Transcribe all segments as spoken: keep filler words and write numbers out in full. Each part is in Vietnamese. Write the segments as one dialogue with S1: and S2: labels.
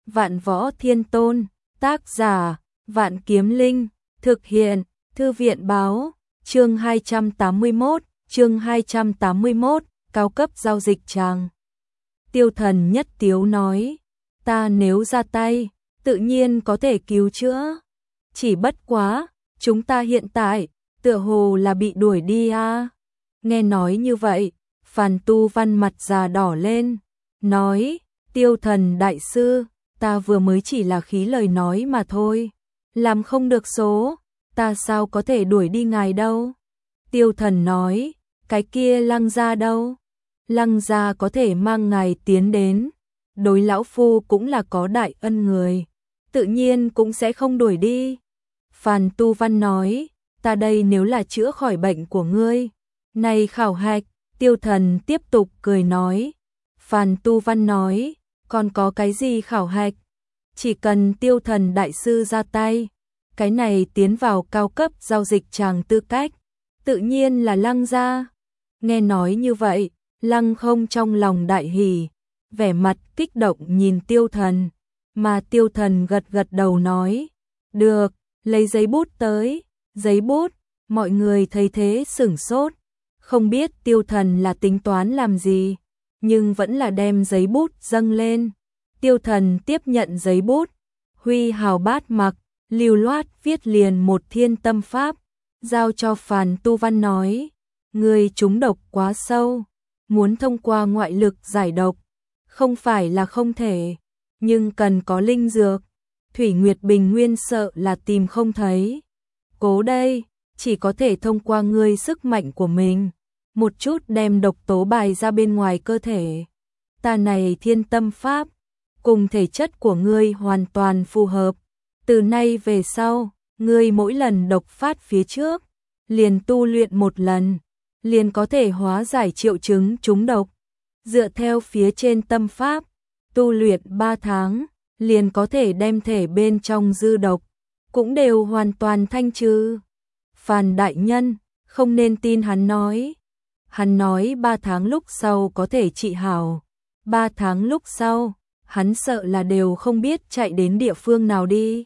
S1: Vạn Võ Thiên Tôn, tác giả, Vạn Kiếm Linh, thực hiện, Thư viện báo, chương hai trăm tám mươi mốt, chương hai trăm tám mươi mốt, cao cấp giao dịch tràng. Tiêu Thần nhất tiếu nói, ta nếu ra tay, tự nhiên có thể cứu chữa. Chỉ bất quá, chúng ta hiện tại, tựa hồ là bị đuổi đi à. Nghe nói như vậy, Phàn Tu Văn mặt già đỏ lên, nói, Tiêu Thần đại sư, ta vừa mới chỉ là khí lời nói mà thôi, làm không được số, ta sao có thể đuổi đi ngài đâu. Tiêu Thần nói, cái kia Lăng gia đâu? Lăng gia có thể mang ngài tiến đến, đối lão phu cũng là có đại ân người, tự nhiên cũng sẽ không đuổi đi. Phàn Tu Văn nói, ta đây nếu là chữa khỏi bệnh của ngươi, này khảo hạch. Tiêu Thần tiếp tục cười nói, Phàn Tu Văn nói, còn có cái gì khảo hạch? Chỉ cần Tiêu Thần đại sư ra tay, cái này tiến vào cao cấp giao dịch tràng tư cách, tự nhiên là Lăng gia. Nghe nói như vậy, Lăng Không trong lòng đại hỉ, vẻ mặt kích động nhìn Tiêu Thần, mà Tiêu Thần gật gật đầu nói, được, lấy giấy bút tới. Giấy bút, mọi người thấy thế sửng sốt, không biết Tiêu Thần là tính toán làm gì, nhưng vẫn là đem giấy bút dâng lên. Tiêu Thần tiếp nhận giấy bút, huy hào bát mặc, lưu loát viết liền một thiên tâm pháp, giao cho Phàn Tu Văn nói, người trúng độc quá sâu, muốn thông qua ngoại lực giải độc, không phải là không thể, nhưng cần có linh dược, Thủy Nguyệt Bình Nguyên sợ là tìm không thấy. Cố đây, chỉ có thể thông qua ngươi sức mạnh của mình, một chút đem độc tố bài ra bên ngoài cơ thể. Ta này thiên tâm pháp, cùng thể chất của ngươi hoàn toàn phù hợp. Từ nay về sau, ngươi mỗi lần độc phát phía trước, liền tu luyện một lần, liền có thể hóa giải triệu chứng trúng độc. Dựa theo phía trên tâm pháp, tu luyện ba tháng, liền có thể đem thể bên trong dư độc, cũng đều hoàn toàn thanh trừ. Phàn đại nhân, không nên tin hắn nói. Hắn nói ba tháng lúc sau có thể trị hảo. Ba tháng lúc sau, hắn sợ là đều không biết chạy đến địa phương nào đi.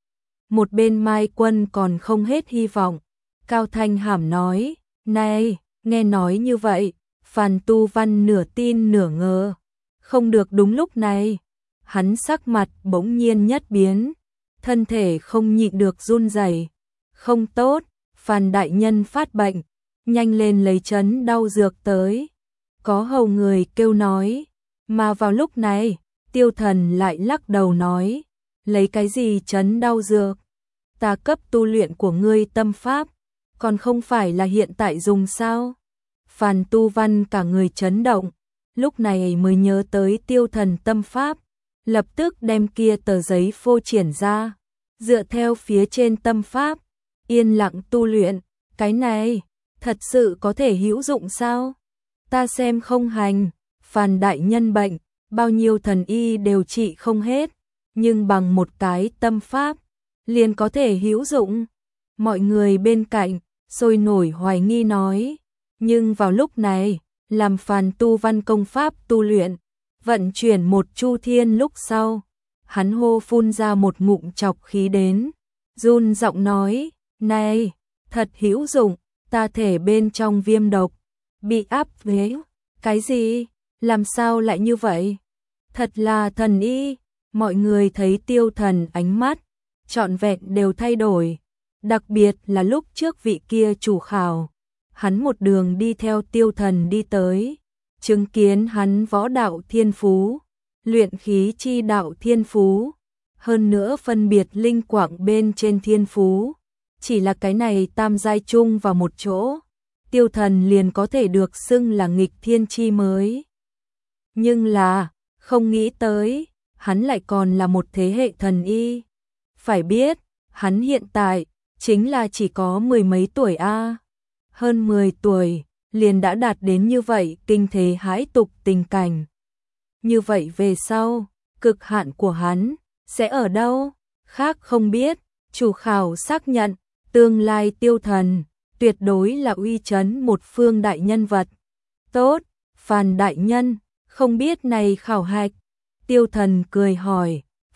S1: Một bên Mai Quân còn không hết hy vọng. Cao Thanh Hàm nói, này, nghe nói như vậy, Phàn Tu Văn nửa tin nửa ngờ. Không được đúng lúc này. Hắn sắc mặt bỗng nhiên nhất biến, thân thể không nhịn được run rẩy. Không tốt, Phàn đại nhân phát bệnh, nhanh lên lấy chấn đau dược tới. Có hầu người kêu nói, mà vào lúc này, Tiêu Thần lại lắc đầu nói, lấy cái gì chấn đau dược? Ta cấp tu luyện của ngươi tâm pháp, còn không phải là hiện tại dùng sao? Phàn Tu Văn cả người chấn động, lúc này mới nhớ tới Tiêu Thần tâm pháp, lập tức đem kia tờ giấy phô triển ra, dựa theo phía trên tâm pháp, yên lặng tu luyện, cái này, thật sự có thể hữu dụng sao? Ta xem không hành, Phàn đại nhân bệnh, bao nhiêu thần y đều trị không hết, nhưng bằng một cái tâm pháp, liền có thể hữu dụng. Mọi người bên cạnh, sôi nổi hoài nghi nói, nhưng vào lúc này, làm Phàn Tu Văn công pháp tu luyện, vận chuyển một chu thiên lúc sau, hắn hô phun ra một ngụm chọc khí đến, run giọng nói, này, thật hữu dụng, ta thể bên trong viêm độc, bị áp chế, cái gì, làm sao lại như vậy? Thật là thần y, mọi người thấy Tiêu Thần ánh mắt, trọn vẹn đều thay đổi, đặc biệt là lúc trước vị kia chủ khảo, hắn một đường đi theo Tiêu Thần đi tới. Chứng kiến hắn võ đạo thiên phú, luyện khí chi đạo thiên phú, hơn nữa phân biệt linh quảng bên trên thiên phú, chỉ là cái này tam giai chung vào một chỗ, Tiêu Thần liền có thể được xưng là nghịch thiên chi mới. Nhưng là, không nghĩ tới, hắn lại còn là một thế hệ thần y. Phải biết, hắn hiện tại, chính là chỉ có mười mấy tuổi a, hơn mười tuổi. Liền đã đạt đến như vậy kinh thế hãi tục tình cảnh. Như vậy về sau, cực hạn của hắn sẽ ở đâu? Khác không biết, chủ khảo xác nhận, tương lai Tiêu Thần tuyệt đối là uy chấn một phương đại nhân vật. Tốt, Phàn đại nhân, không biết này khảo hạch. Tiêu Thần cười hỏi,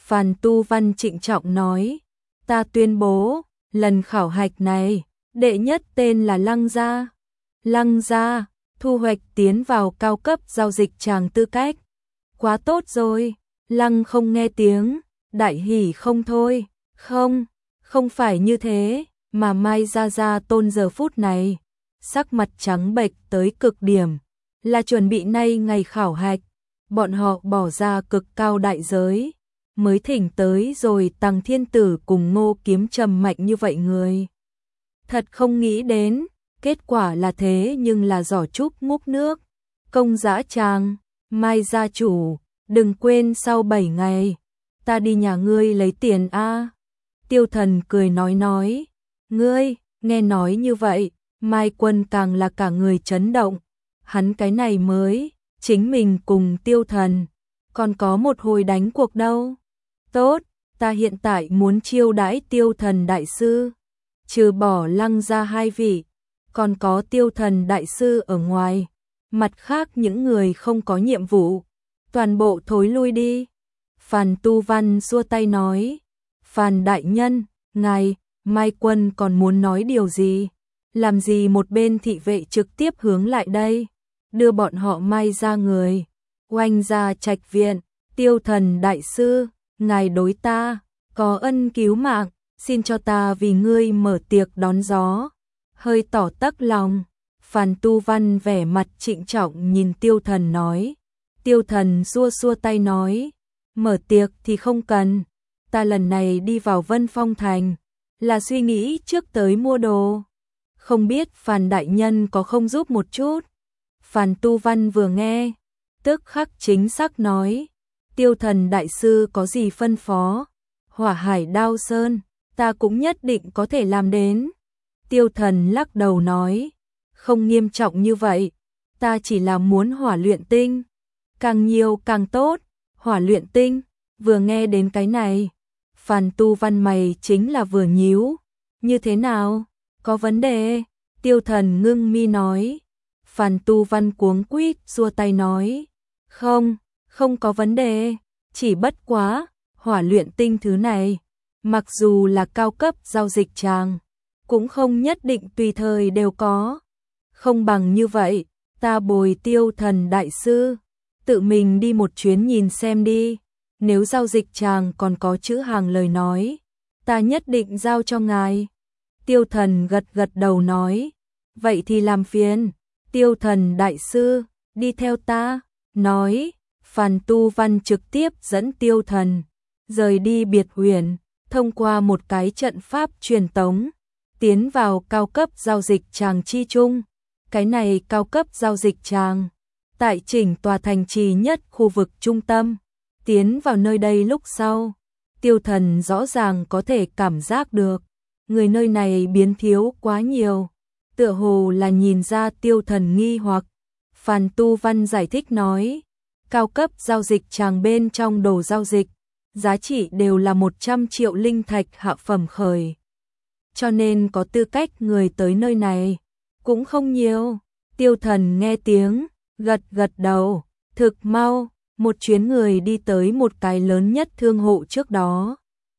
S1: Phàn Tu Văn trịnh trọng nói, ta tuyên bố, lần khảo hạch này, đệ nhất tên là Lăng Gia. Lăng Gia, thu hoạch tiến vào cao cấp giao dịch tràng tư cách. Quá tốt rồi, Lăng không nghe tiếng, đại hỉ không thôi, không, không phải như thế, mà Mai Gia Gia Tôn giờ phút này, sắc mặt trắng bệch tới cực điểm, là chuẩn bị nay ngày khảo hạch, bọn họ bỏ ra cực cao đại giới, mới thỉnh tới rồi Tằng Thiên Tử cùng Ngô Kiếm Trầm mạnh như vậy người. Thật không nghĩ đến, kết quả là thế nhưng là giỏ trúc ngúc nước, công dã tràng, Mai gia chủ, đừng quên sau bảy ngày, ta đi nhà ngươi lấy tiền a. Tiêu Thần cười nói nói, ngươi, nghe nói như vậy, Mai Quân càng là cả người chấn động, hắn cái này mới, chính mình cùng Tiêu Thần, còn có một hồi đánh cuộc đâu. Tốt, ta hiện tại muốn chiêu đãi Tiêu Thần đại sư, trừ bỏ Lăng Gia hai vị, còn có Tiêu Thần đại sư ở ngoài, mặt khác những người không có nhiệm vụ, toàn bộ thối lui đi. Phàn Tu Văn xua tay nói, Phàn đại nhân, ngài, Mai Quân còn muốn nói điều gì, làm gì một bên thị vệ trực tiếp hướng lại đây, đưa bọn họ Mai ra người, oanh ra trạch viện, Tiêu Thần đại sư, ngài đối ta, có ân cứu mạng, xin cho ta vì ngươi mở tiệc đón gió, hơi tỏ tắc lòng. Phàn Tu Văn vẻ mặt trịnh trọng nhìn Tiêu Thần nói, Tiêu Thần xua xua tay nói, mở tiệc thì không cần, ta lần này đi vào Vân Phong Thành, là suy nghĩ trước tới mua đồ, không biết Phàn đại nhân có không giúp một chút. Phàn Tu Văn vừa nghe, tức khắc chính xác nói, Tiêu Thần đại sư có gì phân phó, Hỏa Hải Đao Sơn, ta cũng nhất định có thể làm đến. Tiêu Thần lắc đầu nói, không nghiêm trọng như vậy, ta chỉ là muốn hỏa luyện tinh, càng nhiều càng tốt. Hỏa luyện tinh, vừa nghe đến cái này, Phàn Tu Văn mày chính là vừa nhíu, như thế nào, có vấn đề? Tiêu Thần ngưng mi nói. Phàn Tu Văn cuống quýt xua tay nói, không, không có vấn đề, chỉ bất quá, hỏa luyện tinh thứ này, mặc dù là cao cấp giao dịch tràng, cũng không nhất định tùy thời đều có. Không bằng như vậy, ta bồi Tiêu Thần đại sư, tự mình đi một chuyến nhìn xem đi, nếu giao dịch tràng còn có chữ hàng lời nói, ta nhất định giao cho ngài. Tiêu Thần gật gật đầu nói, vậy thì làm phiền, Tiêu Thần đại sư, đi theo ta, nói, Phàn Tu Văn trực tiếp dẫn Tiêu Thần, rời đi biệt huyền, thông qua một cái trận pháp truyền tống, tiến vào cao cấp giao dịch tràng chi trung. Cái này cao cấp giao dịch tràng, tại chỉnh tòa thành trì nhất khu vực trung tâm, tiến vào nơi đây lúc sau, Tiêu Thần rõ ràng có thể cảm giác được, người nơi này biến thiếu quá nhiều, tựa hồ là nhìn ra Tiêu Thần nghi hoặc. Phàn Tu Văn giải thích nói, cao cấp giao dịch tràng bên trong đồ giao dịch, giá trị đều là một trăm triệu linh thạch hạ phẩm khởi, cho nên có tư cách người tới nơi này cũng không nhiều. Tiêu Thần nghe tiếng, gật gật đầu, thực mau, một chuyến người đi tới một cái lớn nhất thương hộ trước đó.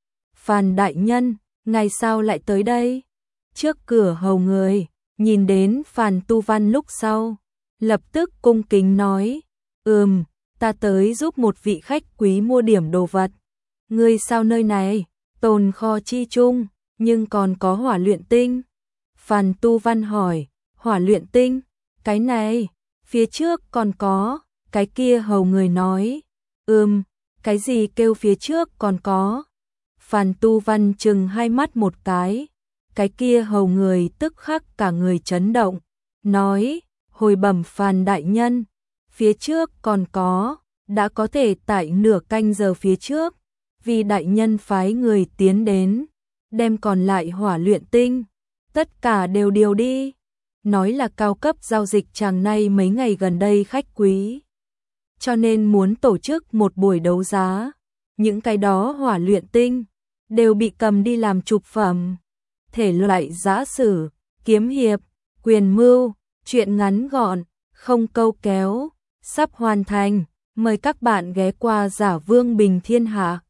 S1: Phàn đại nhân, ngài sao lại tới đây? Trước cửa hầu người, nhìn đến Phàn Tu Văn lúc sau, lập tức cung kính nói, ừm, ta tới giúp một vị khách quý mua điểm đồ vật. Ngươi sao nơi này, tồn kho chi chung, nhưng còn có hỏa luyện tinh? Phàn Tu Văn hỏi, hỏa luyện tinh? Cái này, phía trước còn có, cái kia hầu người nói, ừm, cái gì kêu phía trước còn có? Phàn Tu Văn chừng hai mắt một cái, cái kia hầu người tức khắc cả người chấn động, nói, hồi bẩm Phàn đại nhân, phía trước còn có, đã có thể tại nửa canh giờ phía trước, vì đại nhân phái người tiến đến, đem còn lại hỏa luyện tinh, tất cả đều điều đi. Nói là cao cấp giao dịch tràng nay mấy ngày gần đây khách quý, cho nên muốn tổ chức một buổi đấu giá, những cái đó hỏa luyện tinh đều bị cầm đi làm chụp phẩm, thể loại giã sử, kiếm hiệp, quyền mưu, truyện ngắn gọn, không câu kéo, sắp hoàn thành, mời các bạn ghé qua Giả Vương Bình Thiên Hạ.